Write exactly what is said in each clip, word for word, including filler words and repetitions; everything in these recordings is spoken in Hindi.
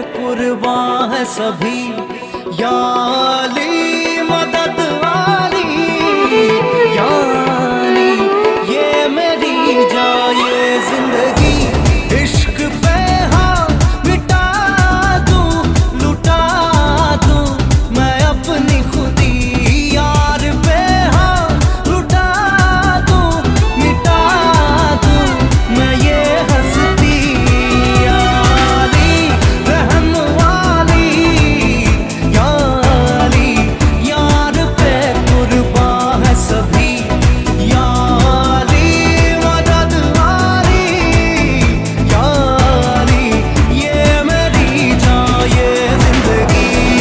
कुर्बान है सभी, या अली मदद वाली, या अली ये मेरी जाए जिंदगी। इश्क पे हाँ मिटा दूं, लुटा दूं मैं अपनी खुदी, यार पे हाँ लुटा दूं, मिटा दूं मैं ये हंसती। या अली रहम वाली, या अली यार पे कुर्बान है सभी, या अली मदद वाली, या अली ये मेरी जाए जिंदगी।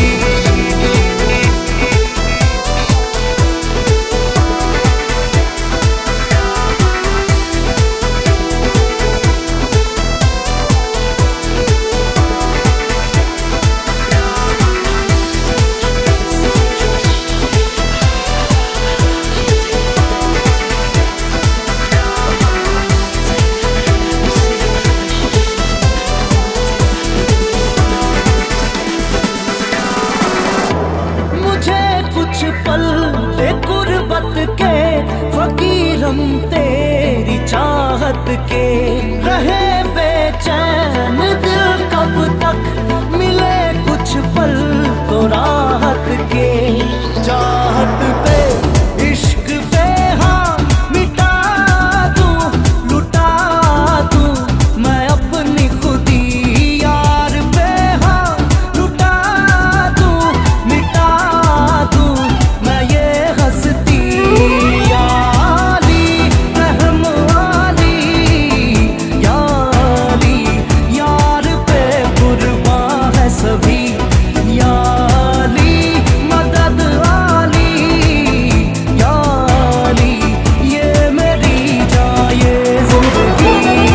मुझे कुछ पल दे गुर्बत के, फकीरम तेरी चाहत के, रहे बेचैन दिल कब तक, मिले कुछ पल तो राहत के। चाहत पे इश्क पे हाँ मिटा दूं, लुटा दूं मैं अपनी खुदी, यार पे हाँ लुटा दूं, मिटा दूं मैं ये हंसती। या अली रहम वाली, या अली यार पे कुर्बान है सभी, या अली मदद वाली, या अली ये मेरी जाए जिंदगी।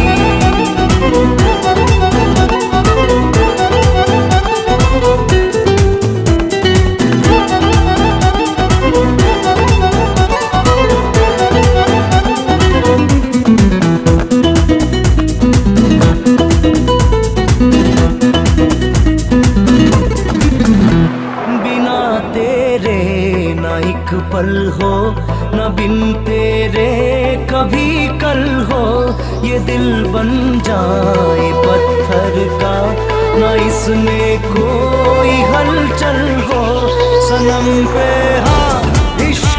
बिना तेरे ना एक पल हो, ना बिन तेरे कभी कल हो, ये दिल बन जाए पत्थर का, ना इसमें कोई हलचल हो। सनम पे हाँ इश्क